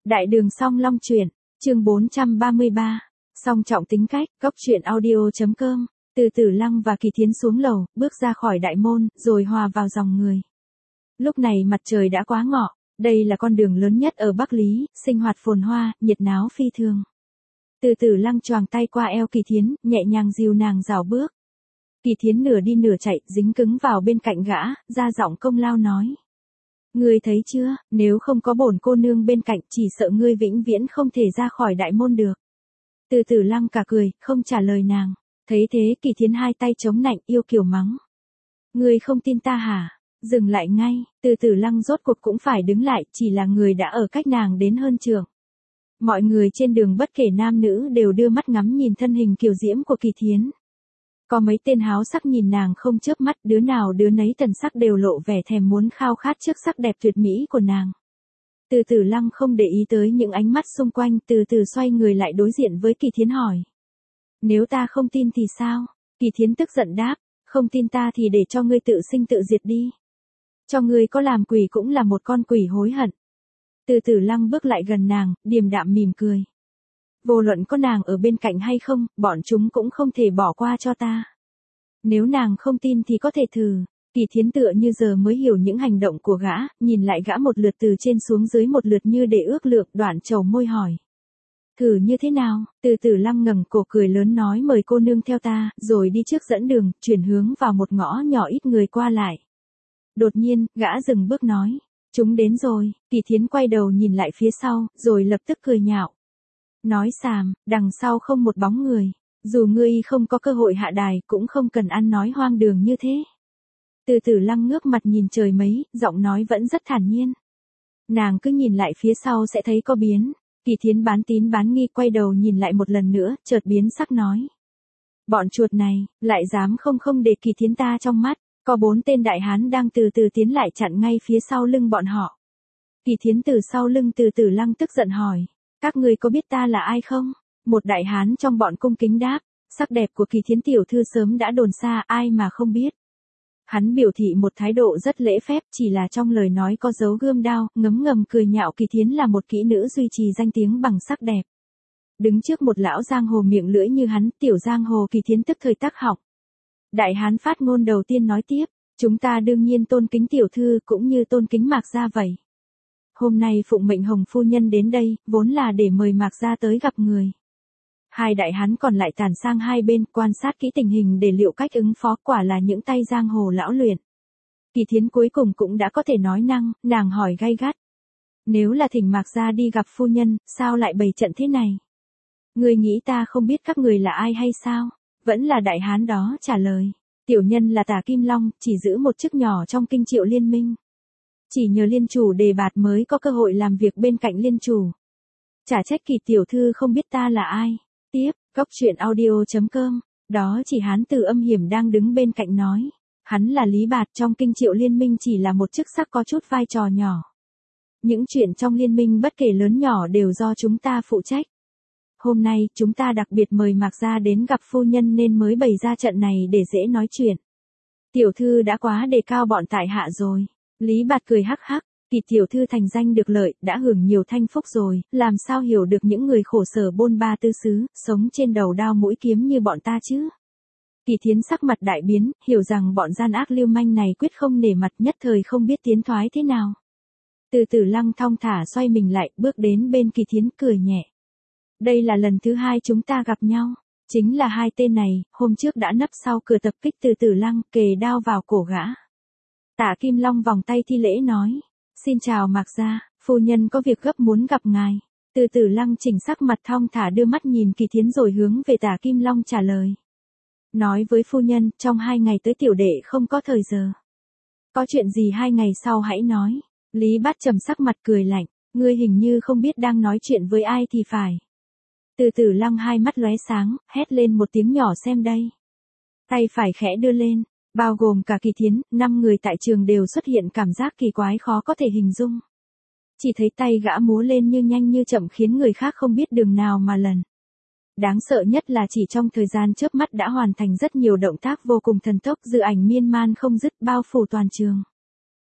Đại đường Song Long truyện, chương 433, song trọng tính cách, góc truyện audio.com, Từ Tử Lăng và Kỳ Thiến xuống lầu, bước ra khỏi đại môn, rồi hòa vào dòng người. Lúc này mặt trời đã quá ngọ, đây là con đường lớn nhất ở Bắc Lý, sinh hoạt phồn hoa, nhiệt náo phi thường. Từ Tử Lăng choàng tay qua eo Kỳ Thiến, nhẹ nhàng dìu nàng rảo bước. Kỳ Thiến nửa đi nửa chạy, dính cứng vào bên cạnh gã, ra giọng công lao nói. Ngươi thấy chưa, nếu không có bổn cô nương bên cạnh, chỉ sợ ngươi vĩnh viễn không thể ra khỏi đại môn được. Từ Tử Lăng cả cười, không trả lời nàng. Thấy thế Kỳ Thiến hai tay chống nạnh, yêu kiều mắng. Ngươi không tin ta hả? Dừng lại ngay, Từ Tử Lăng rốt cuộc cũng phải đứng lại, chỉ là người đã ở cách nàng đến hơn trượng. Mọi người trên đường bất kể nam nữ đều đưa mắt ngắm nhìn thân hình kiều diễm của Kỳ Thiến. Có mấy tên háo sắc nhìn nàng không chớp mắt, đứa nào đứa nấy thần sắc đều lộ vẻ thèm muốn khao khát trước sắc đẹp tuyệt mỹ của nàng. Từ Tử Lăng không để ý tới những ánh mắt xung quanh, từ từ xoay người lại đối diện với Kỳ Thiến hỏi. Nếu ta không tin thì sao? Kỳ Thiến tức giận đáp, không tin ta thì để cho ngươi tự sinh tự diệt đi. Cho ngươi có làm quỷ cũng là một con quỷ hối hận. Từ Tử Lăng bước lại gần nàng, điềm đạm mỉm cười. Vô luận có nàng ở bên cạnh hay không, bọn chúng cũng không thể bỏ qua cho ta. Nếu nàng không tin thì có thể thử. Kỳ Thiến tựa như giờ mới hiểu những hành động của gã, nhìn lại gã một lượt từ trên xuống dưới một lượt như để ước lượng, đoạn trầu môi hỏi. Thử như thế nào? Từ Tử Lăng ngẩng cổ cười lớn nói mời cô nương theo ta, rồi đi trước dẫn đường, chuyển hướng vào một ngõ nhỏ ít người qua lại. Đột nhiên, gã dừng bước nói. Chúng đến rồi. Kỳ Thiến quay đầu nhìn lại phía sau, rồi lập tức cười nhạo. Nói xàm, đằng sau không một bóng người. Dù ngươi không có cơ hội hạ đài, cũng không cần ăn nói hoang đường như thế. Từ Tử Lăng ngước mặt nhìn trời mấy, giọng nói vẫn rất thản nhiên. Nàng cứ nhìn lại phía sau sẽ thấy có biến. Kỳ Thiến bán tín bán nghi quay đầu nhìn lại một lần nữa, chợt biến sắc nói. Bọn chuột này, lại dám không để Kỳ Thiến ta trong mắt. Có 4 tên đại hán đang từ từ tiến lại chặn ngay phía sau lưng bọn họ. Kỳ Thiến từ sau lưng Từ Tử Lăng tức giận hỏi. Các người có biết ta là ai không? Một đại hán trong bọn cung kính đáp. Sắc đẹp của Kỳ Thiến tiểu thư sớm đã đồn xa, ai mà không biết. Hắn biểu thị một thái độ rất lễ phép, chỉ là trong lời nói có dấu gươm đao, ngấm ngầm cười nhạo Kỳ Thiến là một kỹ nữ duy trì danh tiếng bằng sắc đẹp. Đứng trước một lão giang hồ miệng lưỡi như hắn, tiểu giang hồ Kỳ Thiến tức thời tắc họng. Đại hán phát ngôn đầu tiên nói tiếp, chúng ta đương nhiên tôn kính tiểu thư cũng như tôn kính Mạc gia vậy. Hôm nay phụng mệnh Hồng phu nhân đến đây, vốn là để mời Mạc gia tới gặp người. Hai đại hán còn lại tản sang hai bên, quan sát kỹ tình hình để liệu cách ứng phó, quả là những tay giang hồ lão luyện. Kỳ Thiến cuối cùng cũng đã có thể nói năng, nàng hỏi gay gắt. Nếu là thỉnh Mạc gia đi gặp phu nhân, sao lại bày trận thế này? Người nghĩ ta không biết các người là ai hay sao? Vẫn là đại hán đó trả lời. Tiểu nhân là Tả Kim Long, chỉ giữ một chức nhỏ trong kinh Triệu liên minh. Chỉ nhờ liên chủ đề bạt mới có cơ hội làm việc bên cạnh liên chủ. Chả trách Kỳ tiểu thư không biết ta là ai. Tiếp, góc truyện audio.com, đó chỉ hán tử âm hiểm đang đứng bên cạnh nói. Hắn là Lý Bạt, trong kinh Triệu liên minh chỉ là một chức sắc có chút vai trò nhỏ. Những chuyện trong liên minh bất kể lớn nhỏ đều do chúng ta phụ trách. Hôm nay, chúng ta đặc biệt mời Mạc gia đến gặp phu nhân nên mới bày ra trận này để dễ nói chuyện. Tiểu thư đã quá đề cao bọn tại hạ rồi. Lý Bạt cười hắc hắc, Kỳ tiểu thư thành danh được lợi, đã hưởng nhiều thanh phúc rồi, làm sao hiểu được những người khổ sở bôn ba tư xứ, sống trên đầu đao mũi kiếm như bọn ta chứ. Kỳ Thiến sắc mặt đại biến, hiểu rằng bọn gian ác lưu manh này quyết không nể mặt, nhất thời không biết tiến thoái thế nào. Từ Tử Lăng thong thả xoay mình lại, bước đến bên Kỳ Thiến cười nhẹ. Đây là lần thứ 2 chúng ta gặp nhau. Chính là hai tên này, hôm trước đã nấp sau cửa tập kích Từ Tử Lăng, kề đao vào cổ gã. Tả Kim Long vòng tay thi lễ nói. Xin chào Mạc gia, phu nhân có việc gấp muốn gặp ngài. Từ Tử Lăng chỉnh sắc mặt thong thả đưa mắt nhìn Kỳ Thiến rồi hướng về Tả Kim Long trả lời. Nói với phu nhân, trong 2 ngày tới tiểu đệ không có thời giờ. Có chuyện gì 2 ngày sau hãy nói. Lý Bát trầm sắc mặt cười lạnh. Ngươi hình như không biết đang nói chuyện với ai thì phải. Từ Tử Lăng hai mắt lóe sáng, hét lên một tiếng nhỏ xem đây. Tay phải khẽ đưa lên, bao gồm cả Kỳ Thiến, 5 người tại trường đều xuất hiện cảm giác kỳ quái khó có thể hình dung. Chỉ thấy tay gã múa lên như nhanh như chậm khiến người khác không biết đường nào mà lần. Đáng sợ nhất là chỉ trong thời gian chớp mắt đã hoàn thành rất nhiều động tác vô cùng thần tốc, dự ảnh miên man không dứt bao phủ toàn trường.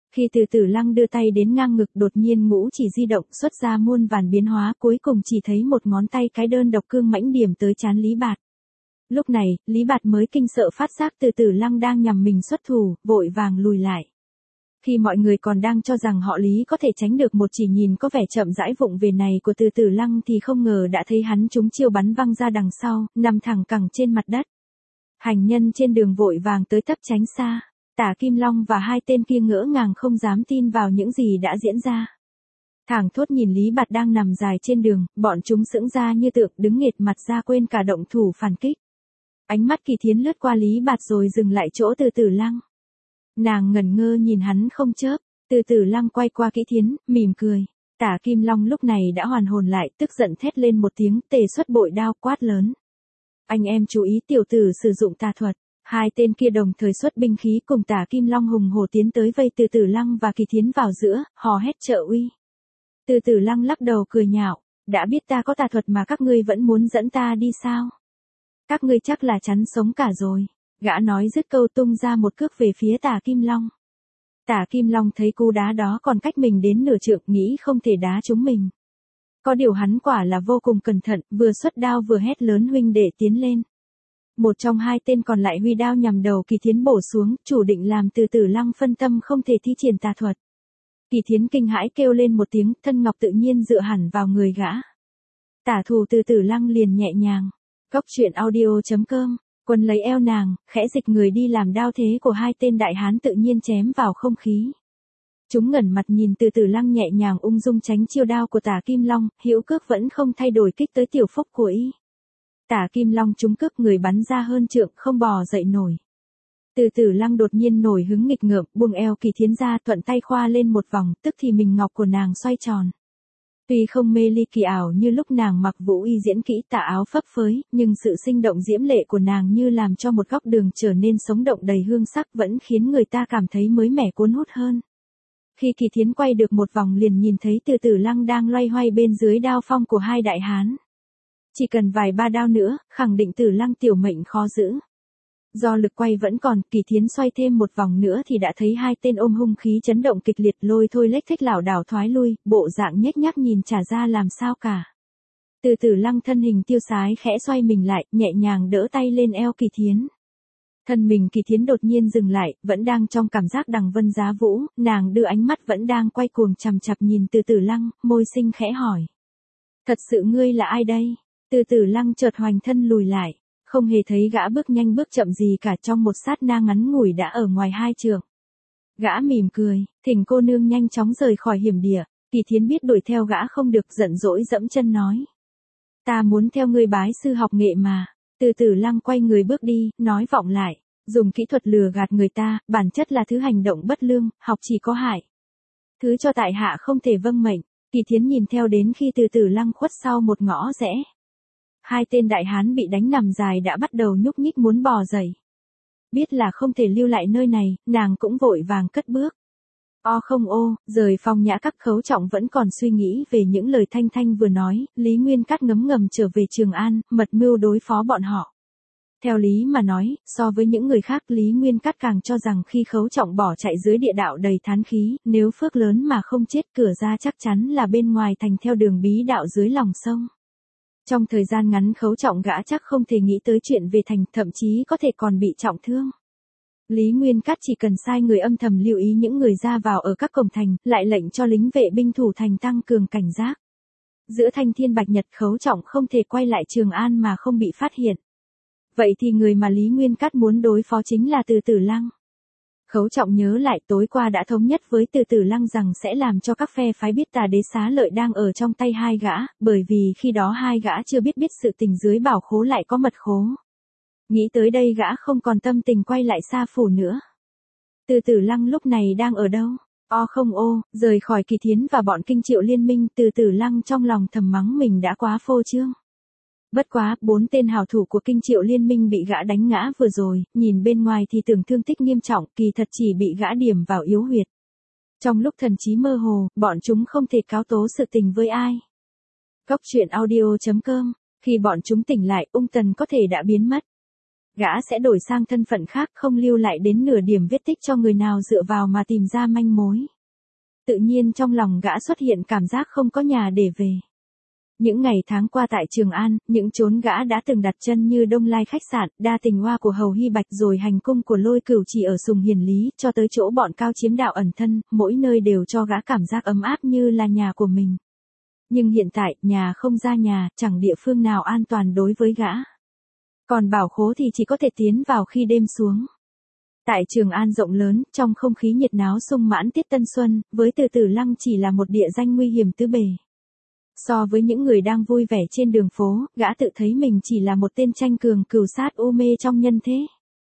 Khi Từ Tử Lăng đưa tay đến ngang ngực đột nhiên ngũ chỉ di động xuất ra muôn vàn biến hóa cuối cùng chỉ thấy một ngón tay cái đơn độc cương mãnh điểm tới trán Lý Bạt. Lúc này, Lý Bạt mới kinh sợ phát giác Từ Tử Lăng đang nhằm mình xuất thủ, vội vàng lùi lại. Khi mọi người còn đang cho rằng họ Lý có thể tránh được một chỉ nhìn có vẻ chậm rãi vụng về này của Từ Tử Lăng thì không ngờ đã thấy hắn trúng chiêu bắn văng ra đằng sau, nằm thẳng cẳng trên mặt đất. Hành nhân trên đường vội vàng tới tấp tránh xa. Tả Kim Long và hai tên kia ngỡ ngàng không dám tin vào những gì đã diễn ra. Thảng thốt nhìn Lý Bạt đang nằm dài trên đường, bọn chúng sững ra như tượng đứng nghệt mặt ra quên cả động thủ phản kích. Ánh mắt Kỳ Thiến lướt qua Lý Bạt rồi dừng lại chỗ Từ Tử Lăng. Nàng ngẩn ngơ nhìn hắn không chớp, Từ Tử Lăng quay qua Kỳ Thiến, mỉm cười. Tả Kim Long lúc này đã hoàn hồn lại, tức giận thét lên một tiếng, tề xuất bội đao quát lớn. Anh em chú ý tiểu tử sử dụng tà thuật. Hai tên kia đồng thời xuất binh khí cùng Tả Kim Long hùng hổ tiến tới vây Từ Tử Lăng và Kỳ Thiến vào giữa, hò hét trợ uy. Từ Tử Lăng lắc đầu cười nhạo, đã biết ta có tà thuật mà các ngươi vẫn muốn dẫn ta đi sao? Các ngươi chắc là chắn sống cả rồi. Gã nói dứt câu tung ra một cước về phía Tả Kim Long. Tả Kim Long thấy cú đá đó còn cách mình đến nửa trượng nghĩ không thể đá trúng mình. Có điều hắn quả là vô cùng cẩn thận, vừa xuất đao vừa hét lớn huynh đệ tiến lên. Một trong hai tên còn lại huy đao nhằm đầu Kỳ Thiến bổ xuống, chủ định làm Từ Tử Lăng phân tâm không thể thi triển tà thuật. Kỳ Thiến kinh hãi kêu lên một tiếng, thân ngọc tự nhiên dựa hẳn vào người gã. Tả thủ Từ Tử Lăng liền nhẹ nhàng. Góc truyện audio.com, quần lấy eo nàng, khẽ dịch người đi làm đao thế của hai tên đại hán tự nhiên chém vào không khí. Chúng ngẩn mặt nhìn Từ Tử Lăng nhẹ nhàng ung dung tránh chiêu đao của Tả Kim Long, hữu cước vẫn không thay đổi kích tới tiểu phúc của y. Tả Kim Long trúng cước người bắn ra hơn trượng không bò dậy nổi. Từ Tử Lăng đột nhiên nổi hứng nghịch ngợm, buông eo Kỳ Thiến ra thuận tay khoa lên một vòng, tức thì mình ngọc của nàng xoay tròn. Tuy không mê ly kỳ ảo như lúc nàng mặc vũ y diễn kỹ tà áo phấp phới, nhưng sự sinh động diễm lệ của nàng như làm cho một góc đường trở nên sống động đầy hương sắc vẫn khiến người ta cảm thấy mới mẻ cuốn hút hơn. Khi Kỳ Thiến quay được một vòng liền nhìn thấy Từ Tử Lăng đang loay hoay bên dưới đao phong của hai đại hán. Chỉ cần vài ba đao nữa, khẳng định Tử Lăng tiểu mệnh khó giữ. Do lực quay vẫn còn, Kỳ Thiến xoay thêm một vòng nữa thì đã thấy hai tên ôm hung khí chấn động kịch liệt lôi thôi lếch thếch lảo đảo thoái lui, bộ dạng nhếch nhác nhìn chả ra làm sao cả. Từ Tử Lăng thân hình tiêu sái khẽ xoay mình lại, nhẹ nhàng đỡ tay lên eo Kỳ Thiến. Thân mình Kỳ Thiến đột nhiên dừng lại, vẫn đang trong cảm giác đằng vân giá vũ, nàng đưa ánh mắt vẫn đang quay cuồng chằm chằm nhìn Từ Tử Lăng, môi xinh khẽ hỏi. Thật sự ngươi là ai đây? Từ Tử Lăng chợt hoành thân lùi lại, không hề thấy gã bước nhanh bước chậm gì cả, trong một sát na ngắn ngủi đã ở ngoài hai trượng. Gã mỉm cười, thỉnh cô nương nhanh chóng rời khỏi hiểm địa. Kỳ Thiến biết đuổi theo gã không được, giận dỗi dẫm chân nói. Ta muốn theo ngươi bái sư học nghệ mà. Từ Tử Lăng quay người bước đi, nói vọng lại, dùng kỹ thuật lừa gạt người ta, bản chất là thứ hành động bất lương, học chỉ có hại. Thứ cho tại hạ không thể vâng mệnh. Kỳ Thiến nhìn theo đến khi Từ Tử Lăng khuất sau một ngõ rẽ. Hai tên đại hán bị đánh nằm dài đã bắt đầu nhúc nhích muốn bò dậy. Biết là không thể lưu lại nơi này, nàng cũng vội vàng cất bước. O không ô, rời Phong Nhã Các Khấu Trọng vẫn còn suy nghĩ về những lời Thanh Thanh vừa nói, Lý Nguyên Cát ngấm ngầm trở về Trường An, mật mưu đối phó bọn họ. Theo lý mà nói, so với những người khác Lý Nguyên Cát càng cho rằng khi Khấu Trọng bỏ chạy dưới địa đạo đầy thán khí, nếu phước lớn mà không chết cửa ra chắc chắn là bên ngoài thành theo đường bí đạo dưới lòng sông. Trong thời gian ngắn Khấu Trọng gã chắc không thể nghĩ tới chuyện về thành, thậm chí có thể còn bị trọng thương. Lý Nguyên Cát chỉ cần sai người âm thầm lưu ý những người ra vào ở các cổng thành, lại lệnh cho lính vệ binh thủ thành tăng cường cảnh giác. Giữa Thanh Thiên Bạch Nhật Khấu Trọng không thể quay lại Trường An mà không bị phát hiện. Vậy thì người mà Lý Nguyên Cát muốn đối phó chính là Từ Tử Lăng. Khấu Trọng nhớ lại tối qua đã thống nhất với Từ Tử Lăng rằng sẽ làm cho các phe phái biết Tà Đế Xá Lợi đang ở trong tay hai gã, bởi vì khi đó hai gã chưa biết sự tình dưới bảo khố lại có mật khố. Nghĩ tới đây gã không còn tâm tình quay lại Sa Phủ nữa. Từ Tử Lăng lúc này đang ở đâu? O không ô, rời khỏi Kỳ Thiến và bọn Kinh Triệu liên minh, Từ Tử Lăng trong lòng thầm mắng mình đã quá phô trương. Bất quá, 4 tên hảo thủ của Kinh Triệu liên minh bị gã đánh ngã vừa rồi, nhìn bên ngoài thì tưởng thương tích nghiêm trọng, kỳ thật chỉ bị gã điểm vào yếu huyệt. Trong lúc thần trí mơ hồ, bọn chúng không thể cáo tố sự tình với ai. Góc truyện audio.com, khi bọn chúng tỉnh lại, Ung Tần có thể đã biến mất. Gã sẽ đổi sang thân phận khác, không lưu lại đến nửa điểm vết tích cho người nào dựa vào mà tìm ra manh mối. Tự nhiên trong lòng gã xuất hiện cảm giác không có nhà để về. Những ngày tháng qua tại Trường An, những chốn gã đã từng đặt chân như Đông Lai khách sạn, Đa Tình Hoa của Hầu Hy Bạch, rồi hành cung của Lôi Cửu Chỉ ở Sùng Hiền Lý, cho tới chỗ bọn Cao Chiếm đạo ẩn thân, mỗi nơi đều cho gã cảm giác ấm áp như là nhà của mình. Nhưng hiện tại, nhà không ra nhà, chẳng địa phương nào an toàn đối với gã. Còn bảo khố thì chỉ có thể tiến vào khi đêm xuống. Tại Trường An rộng lớn, trong không khí nhiệt náo sung mãn tiết tân xuân, với Từ Tử Lăng chỉ là một địa danh nguy hiểm tứ bề. So với những người đang vui vẻ trên đường phố, gã tự thấy mình chỉ là một tên tranh cường cừu sát u mê trong nhân thế.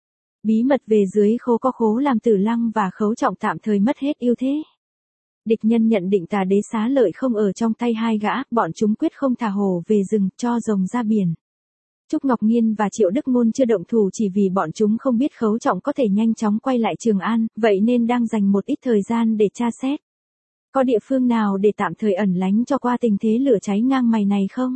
Bí mật về dưới khố có khố làm Tử Lăng và Khấu Trọng tạm thời mất hết ưu thế. Địch nhân nhận định Tà Đế xá lợi không ở trong tay hai gã, bọn chúng quyết không thả hổ về rừng, cho rồng ra biển. Trúc Ngọc Nhiên và Triệu Đức Ngôn chưa động thủ chỉ vì bọn chúng không biết Khấu Trọng có thể nhanh chóng quay lại Trường An, vậy nên đang dành một ít thời gian để tra xét. Có địa phương nào để tạm thời ẩn lánh cho qua tình thế lửa cháy ngang mày này không?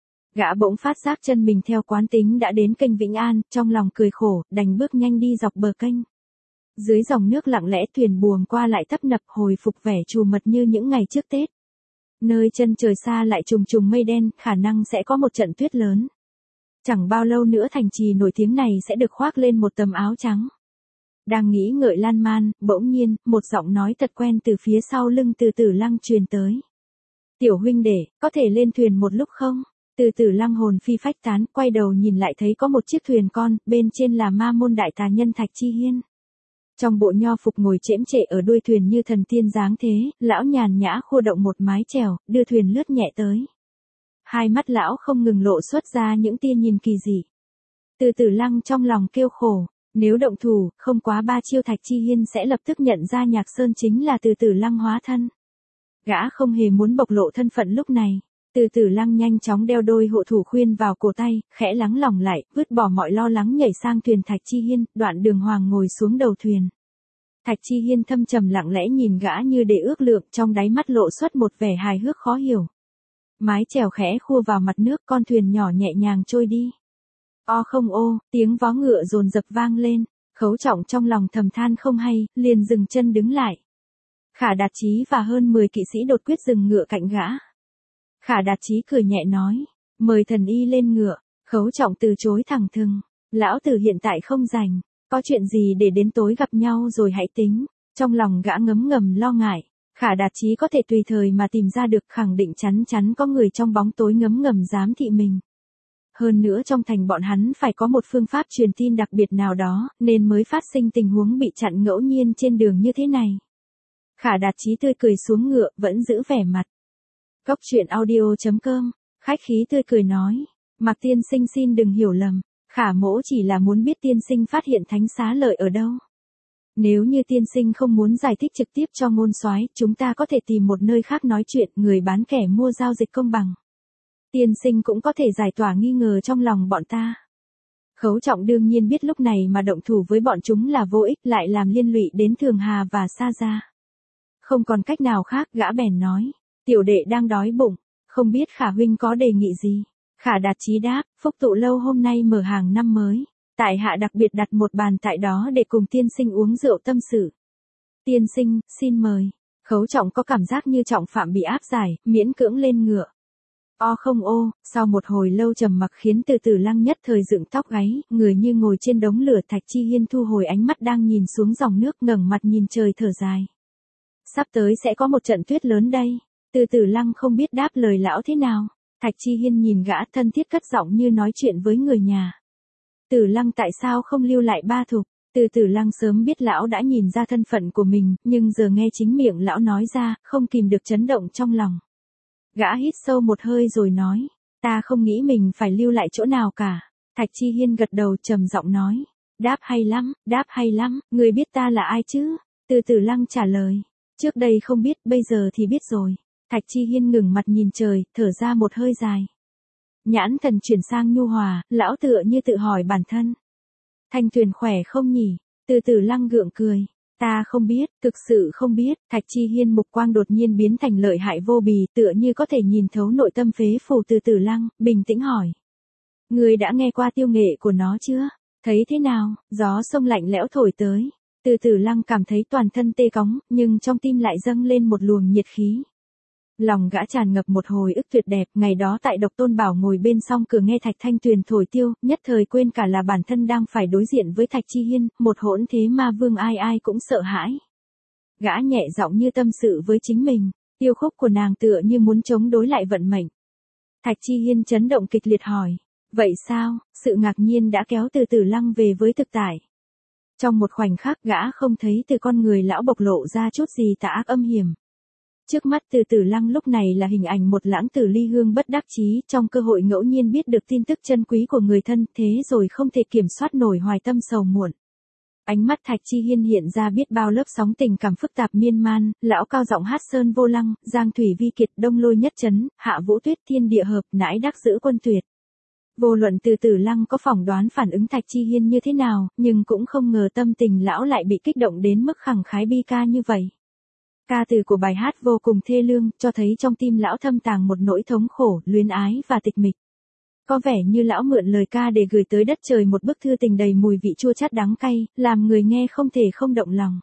Gã bỗng phát giác chân mình theo quán tính đã đến kênh Vĩnh An, trong lòng cười khổ, đành bước nhanh đi dọc bờ kênh. Dưới dòng nước lặng lẽ thuyền buồm qua lại tấp nập, hồi phục vẻ trù mật như những ngày trước Tết. Nơi chân trời xa lại trùng trùng mây đen, khả năng sẽ có một trận tuyết lớn. Chẳng bao lâu nữa thành trì nổi tiếng này sẽ được khoác lên một tấm áo trắng. Đang nghĩ ngợi lan man, bỗng nhiên, một giọng nói thật quen từ phía sau lưng Từ Tử Lăng truyền tới. Tiểu huynh đệ, có thể lên thuyền một lúc không? Từ Tử Lăng hồn phi phách tán, quay đầu nhìn lại thấy có một chiếc thuyền con, bên trên là ma môn đại tà nhân Thạch Chi Hiên. Trong bộ nho phục ngồi chễm chệ ở đuôi thuyền như thần tiên dáng thế, lão nhàn nhã khua động một mái chèo, đưa thuyền lướt nhẹ tới. Hai mắt lão không ngừng lộ xuất ra những tia nhìn kỳ dị. Từ Tử Lăng trong lòng kêu khổ, nếu động thủ, không quá ba chiêu Thạch Chi Hiên sẽ lập tức nhận ra Nhạc Sơn chính là Từ Tử Lăng hóa thân. Gã không hề muốn bộc lộ thân phận lúc này. Từ Tử Lăng nhanh chóng đeo đôi hộ thủ khuyên vào cổ tay, khẽ lắng lòng lại, vứt bỏ mọi lo lắng nhảy sang thuyền Thạch Chi Hiên, đoạn Đường Hoàng ngồi xuống đầu thuyền. Thạch Chi Hiên thâm trầm lặng lẽ nhìn gã như để ước lượng, trong đáy mắt lộ xuất một vẻ hài hước khó hiểu. Mái chèo khẽ khua vào mặt nước, con thuyền nhỏ nhẹ nhàng trôi đi. O không ô, tiếng vó ngựa dồn dập vang lên, Khấu Trọng trong lòng thầm than không hay, liền dừng chân đứng lại. Khả Đạt Chí và hơn 10 kỵ sĩ đột quyết dừng ngựa cạnh gã. Khả Đạt Chí cười nhẹ nói, mời thần y lên ngựa. Khấu Trọng từ chối thẳng thừng, lão tử hiện tại không rảnh, có chuyện gì để đến tối gặp nhau rồi hãy tính. Trong lòng gã ngấm ngầm lo ngại, Khả Đạt Chí có thể tùy thời mà tìm ra được, khẳng định chắn chắn có người trong bóng tối ngấm ngầm giám thị mình. Hơn nữa trong thành bọn hắn phải có một phương pháp truyền tin đặc biệt nào đó, nên mới phát sinh tình huống bị chặn ngẫu nhiên trên đường như thế này. Khả Đạt Chí tươi cười xuống ngựa, vẫn giữ vẻ mặt. Góc truyện audio.com, khách khí tươi cười nói, Mạc tiên sinh xin đừng hiểu lầm, Khả mỗ chỉ là muốn biết tiên sinh phát hiện thánh xá lợi ở đâu. Nếu như tiên sinh không muốn giải thích trực tiếp cho Ngôn Soái, chúng ta có thể tìm một nơi khác nói chuyện, người bán kẻ mua giao dịch công bằng. Tiên sinh cũng có thể giải tỏa nghi ngờ trong lòng bọn ta. Khấu Trọng đương nhiên biết lúc này mà động thủ với bọn chúng là vô ích, lại làm liên lụy đến Thường Hà và Sa Gia. Không còn cách nào khác, gã bèn nói, tiểu đệ đang đói bụng, không biết Khả huynh có đề nghị gì. Khả Đạt Chí đáp, Phúc Tụ Lâu hôm nay mở hàng năm mới, tại hạ đặc biệt đặt một bàn tại đó để cùng tiên sinh uống rượu tâm sự. Tiên sinh, xin mời. Khấu Trọng có cảm giác như trọng phạm bị áp giải, miễn cưỡng lên ngựa. O không ô, sau một hồi lâu trầm mặc khiến Từ Tử Lăng nhất thời dựng tóc gáy, người như ngồi trên đống lửa. Thạch Chi Hiên thu hồi ánh mắt đang nhìn xuống dòng nước, ngẩng mặt nhìn trời thở dài. Sắp tới sẽ có một trận tuyết lớn đây. Từ Tử Lăng không biết đáp lời lão thế nào. Thạch Chi Hiên nhìn gã thân thiết cất giọng như nói chuyện với người nhà. Tử Lăng tại sao không lưu lại ba thục? Từ Tử Lăng sớm biết lão đã nhìn ra thân phận của mình, nhưng giờ nghe chính miệng lão nói ra, không kìm được chấn động trong lòng. Gã hít sâu một hơi rồi nói, ta không nghĩ mình phải lưu lại chỗ nào cả. Thạch Chi Hiên gật đầu trầm giọng nói, đáp hay lắm, người biết ta là ai chứ? Từ Tử Lăng trả lời, trước đây không biết, bây giờ thì biết rồi. Thạch Chi Hiên ngừng mặt nhìn trời, thở ra một hơi dài. Nhãn thần chuyển sang nhu hòa, lão tựa như tự hỏi bản thân. Thanh Tuyền khỏe không nhỉ? Từ Tử Lăng gượng cười. Ta không biết, thực sự không biết. Thạch Chi Hiên mục quang đột nhiên biến thành lợi hại vô bì, tựa như có thể nhìn thấu nội tâm phế phủ Từ Tử Lăng, bình tĩnh hỏi. Người đã nghe qua tiêu nghệ của nó chưa? Thấy thế nào, gió sông lạnh lẽo thổi tới. Từ Tử Lăng cảm thấy toàn thân tê cóng, nhưng trong tim lại dâng lên một luồng nhiệt khí. Lòng gã tràn ngập một hồi ức tuyệt đẹp, ngày đó tại Độc Tôn Bảo ngồi bên song cửa nghe Thạch Thanh Tuyền thổi tiêu, nhất thời quên cả là bản thân đang phải đối diện với Thạch Chi Hiên, một hỗn thế ma vương ai ai cũng sợ hãi. Gã nhẹ giọng như tâm sự với chính mình, tiêu khúc của nàng tựa như muốn chống đối lại vận mệnh. Thạch Chi Hiên chấn động kịch liệt hỏi, vậy sao? Sự ngạc nhiên đã kéo Từ Tử Lăng về với thực tại. Trong một khoảnh khắc gã không thấy từ con người lão bộc lộ ra chút gì tà ác âm hiểm. Trước mắt Từ Tử Lăng lúc này là hình ảnh một lãng tử ly hương bất đắc chí, trong cơ hội ngẫu nhiên biết được tin tức chân quý của người thân, thế rồi không thể kiểm soát nổi hoài tâm sầu muộn. Ánh mắt Thạch Chi Hiên hiện ra biết bao lớp sóng tình cảm phức tạp miên man, lão cao giọng hát sơn vô lăng, giang thủy vi kiệt, đông lôi nhất chấn, hạ vũ tuyết thiên địa hợp, nãi đắc giữ quân tuyệt. Vô luận Từ Tử Lăng có phỏng đoán phản ứng Thạch Chi Hiên như thế nào, nhưng cũng không ngờ tâm tình lão lại bị kích động đến mức khẳng khái bi ca như vậy. Ca từ của bài hát vô cùng thê lương, cho thấy trong tim lão thâm tàng một nỗi thống khổ, luyến ái và tịch mịch. Có vẻ như lão mượn lời ca để gửi tới đất trời một bức thư tình đầy mùi vị chua chát đắng cay, làm người nghe không thể không động lòng.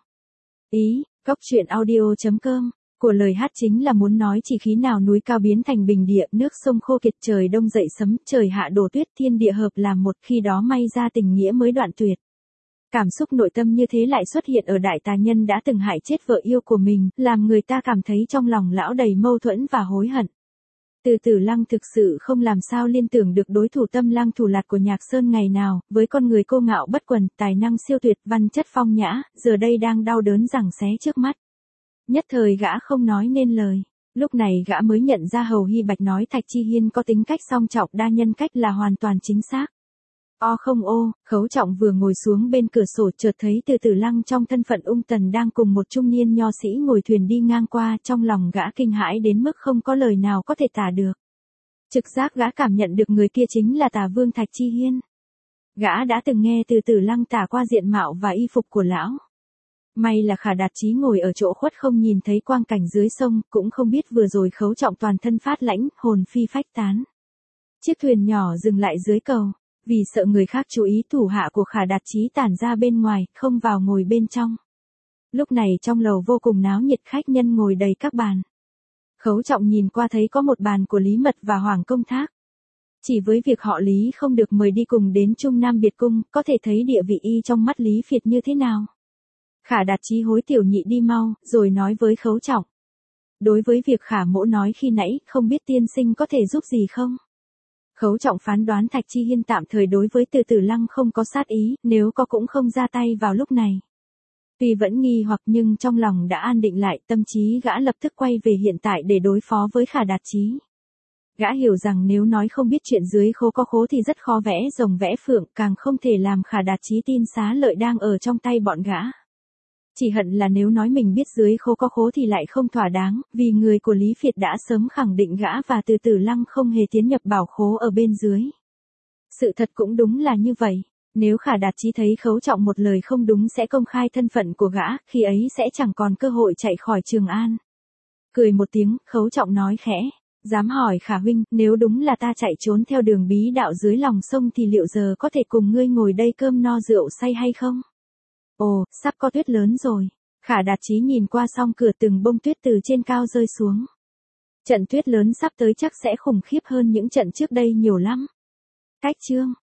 Ý, góc truyện audio.com của lời hát chính là muốn nói chỉ khí nào núi cao biến thành bình địa, nước sông khô kiệt, trời đông dậy sấm, trời hạ đổ tuyết, thiên địa hợp làm một, khi đó may ra tình nghĩa mới đoạn tuyệt. Cảm xúc nội tâm như thế lại xuất hiện ở đại tà nhân đã từng hại chết vợ yêu của mình, làm người ta cảm thấy trong lòng lão đầy mâu thuẫn và hối hận. Từ Tử Lăng thực sự không làm sao liên tưởng được đối thủ tâm lang thủ lạt của Nhạc Sơn ngày nào, với con người cô ngạo bất quần, tài năng siêu tuyệt, văn chất phong nhã, giờ đây đang đau đớn giằng xé trước mắt. Nhất thời gã không nói nên lời. Lúc này gã mới nhận ra Hầu Hy Bạch nói Thạch Chi Hiên có tính cách song trọng đa nhân cách là hoàn toàn chính xác. Không ô, Khấu Trọng vừa ngồi xuống bên cửa sổ chợt thấy Từ Tử Lăng trong thân phận ung tần đang cùng một trung niên nho sĩ ngồi thuyền đi ngang qua, trong lòng gã kinh hãi đến mức không có lời nào có thể tả được. Trực giác gã cảm nhận được người kia chính là Tà Vương Thạch Chi Hiên. Gã đã từng nghe Từ Tử Lăng tả qua diện mạo và y phục của lão. May là Khả Đạt Chí ngồi ở chỗ khuất không nhìn thấy quang cảnh dưới sông, cũng không biết vừa rồi Khấu Trọng toàn thân phát lãnh, hồn phi phách tán. Chiếc thuyền nhỏ dừng lại dưới cầu. Vì sợ người khác chú ý, thủ hạ của Khả Đạt Chí tản ra bên ngoài, không vào ngồi bên trong. Lúc này trong lầu vô cùng náo nhiệt, khách nhân ngồi đầy các bàn. Khấu Trọng nhìn qua thấy có một bàn của Lý Mật và Hoàng Công Thác. Chỉ với việc họ Lý không được mời đi cùng đến Trung Nam Biệt Cung, có thể thấy địa vị y trong mắt Lý Phiệt như thế nào. Khả Đạt Chí hối tiểu nhị đi mau, rồi nói với Khấu Trọng. Đối với việc Khả mỗ nói khi nãy, không biết tiên sinh có thể giúp gì không? Khấu Trọng phán đoán Thạch Chi Hiên tạm thời đối với Từ Tử Lăng không có sát ý, nếu có cũng không ra tay vào lúc này. Tuy vẫn nghi hoặc nhưng trong lòng đã an định lại, tâm trí gã lập tức quay về hiện tại để đối phó với Khả Đạt Chí. Gã hiểu rằng nếu nói không biết chuyện dưới khố có khố thì rất khó vẽ rồng vẽ phượng, càng không thể làm Khả Đạt Chí tin xá lợi đang ở trong tay bọn gã. Chỉ hận là nếu nói mình biết dưới khố có khố thì lại không thỏa đáng, vì người của Lý Phiệt đã sớm khẳng định gã và Từ Tử Lăng không hề tiến nhập bảo khố ở bên dưới. Sự thật cũng đúng là như vậy, nếu Khả Đạt Chí thấy Khấu Trọng một lời không đúng sẽ công khai thân phận của gã, khi ấy sẽ chẳng còn cơ hội chạy khỏi Trường An. Cười một tiếng, Khấu Trọng nói khẽ, dám hỏi Khả huynh, nếu đúng là ta chạy trốn theo đường bí đạo dưới lòng sông thì liệu giờ có thể cùng ngươi ngồi đây cơm no rượu say hay không? Ồ, sắp có tuyết lớn rồi. Khả Đạt Chí nhìn qua song cửa, từng bông tuyết từ trên cao rơi xuống. Trận tuyết lớn sắp tới chắc sẽ khủng khiếp hơn những trận trước đây nhiều lắm. Cách chương